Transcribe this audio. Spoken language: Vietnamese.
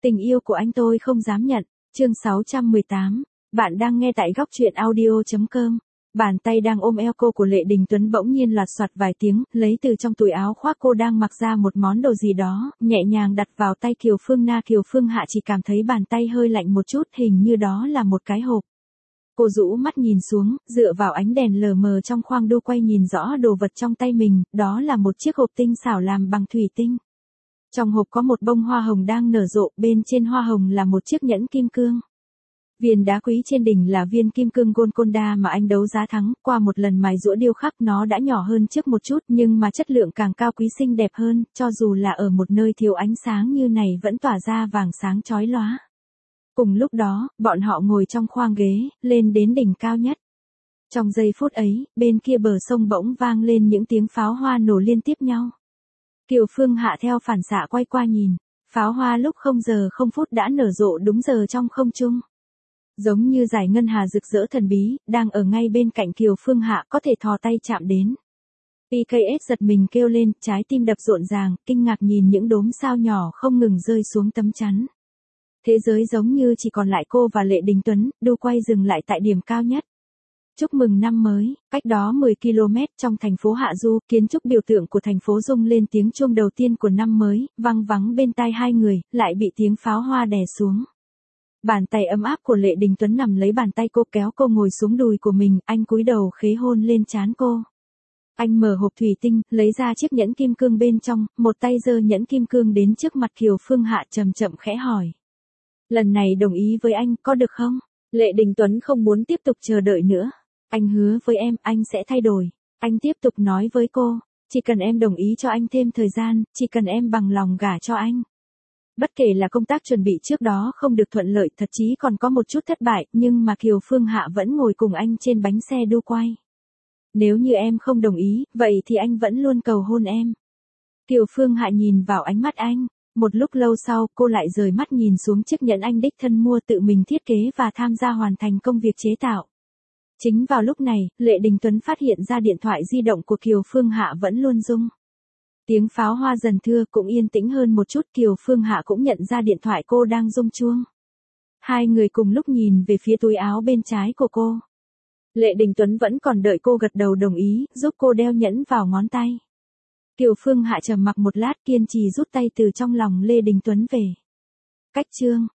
Tình yêu của anh tôi không dám nhận. Chương 618. Bạn đang nghe tại góc truyện audio.com. Bàn tay đang ôm eo cô của Lệ Đình Tuấn bỗng nhiên loạt soạt vài tiếng, lấy từ trong túi áo khoác cô đang mặc ra một món đồ gì đó, nhẹ nhàng đặt vào tay Kiều Phương Na. Kiều Phương Hạ chỉ cảm thấy bàn tay hơi lạnh một chút, hình như đó là một cái hộp. Cô rũ mắt nhìn xuống, dựa vào ánh đèn lờ mờ trong khoang đu quay nhìn rõ đồ vật trong tay mình, đó là một chiếc hộp tinh xảo làm bằng thủy tinh. Trong hộp có một bông hoa hồng đang nở rộ, bên trên hoa hồng là một chiếc nhẫn kim cương. Viên đá quý trên đỉnh là viên kim cương Golconda mà anh đấu giá thắng, qua một lần mài giũa điêu khắc nó đã nhỏ hơn trước một chút nhưng mà chất lượng càng cao quý xinh đẹp hơn, cho dù là ở một nơi thiếu ánh sáng như này vẫn tỏa ra vàng sáng chói lóa. Cùng lúc đó, bọn họ ngồi trong khoang ghế, lên đến đỉnh cao nhất. Trong giây phút ấy, bên kia bờ sông bỗng vang lên những tiếng pháo hoa nổ liên tiếp nhau. Kiều Phương Hạ theo phản xạ quay qua nhìn, pháo hoa lúc 0 giờ 0 phút đã nở rộ đúng giờ trong không trung. Giống như dải ngân hà rực rỡ thần bí, đang ở ngay bên cạnh Kiều Phương Hạ có thể thò tay chạm đến. PKS giật mình kêu lên, trái tim đập rộn ràng, kinh ngạc nhìn những đốm sao nhỏ không ngừng rơi xuống tấm chắn. Thế giới giống như chỉ còn lại cô và Lệ Đình Tuấn, đu quay dừng lại tại điểm cao nhất. Chúc mừng năm mới, cách đó 10 km trong thành phố Hạ Du, kiến trúc biểu tượng của thành phố rung lên tiếng chuông đầu tiên của năm mới, vang vắng bên tai hai người, lại bị tiếng pháo hoa đè xuống. Bàn tay ấm áp của Lệ Đình Tuấn nằm lấy bàn tay cô kéo cô ngồi xuống đùi của mình, anh cúi đầu khế hôn lên trán cô. Anh mở hộp thủy tinh, lấy ra chiếc nhẫn kim cương bên trong, một tay giơ nhẫn kim cương đến trước mặt Kiều Phương Hạ chậm chậm khẽ hỏi. Lần này đồng ý với anh, có được không? Lệ Đình Tuấn không muốn tiếp tục chờ đợi nữa. Anh hứa với em, anh sẽ thay đổi. Anh tiếp tục nói với cô, chỉ cần em đồng ý cho anh thêm thời gian, chỉ cần em bằng lòng gả cho anh. Bất kể là công tác chuẩn bị trước đó không được thuận lợi, thậm chí còn có một chút thất bại, nhưng mà Kiều Phương Hạ vẫn ngồi cùng anh trên bánh xe đu quay. Nếu như em không đồng ý, vậy thì anh vẫn luôn cầu hôn em. Kiều Phương Hạ nhìn vào ánh mắt anh. Một lúc lâu sau, cô lại rời mắt nhìn xuống chiếc nhẫn anh đích thân mua tự mình thiết kế và tham gia hoàn thành công việc chế tạo. Chính vào lúc này, Lệ Đình Tuấn phát hiện ra điện thoại di động của Kiều Phương Hạ vẫn luôn rung. Tiếng pháo hoa dần thưa cũng yên tĩnh hơn một chút, Kiều Phương Hạ cũng nhận ra điện thoại cô đang rung chuông. Hai người cùng lúc nhìn về phía túi áo bên trái của cô. Lệ Đình Tuấn vẫn còn đợi cô gật đầu đồng ý, giúp cô đeo nhẫn vào ngón tay. Kiều Phương Hạ trầm mặc một lát kiên trì rút tay từ trong lòng Lê Đình Tuấn về. Cách chương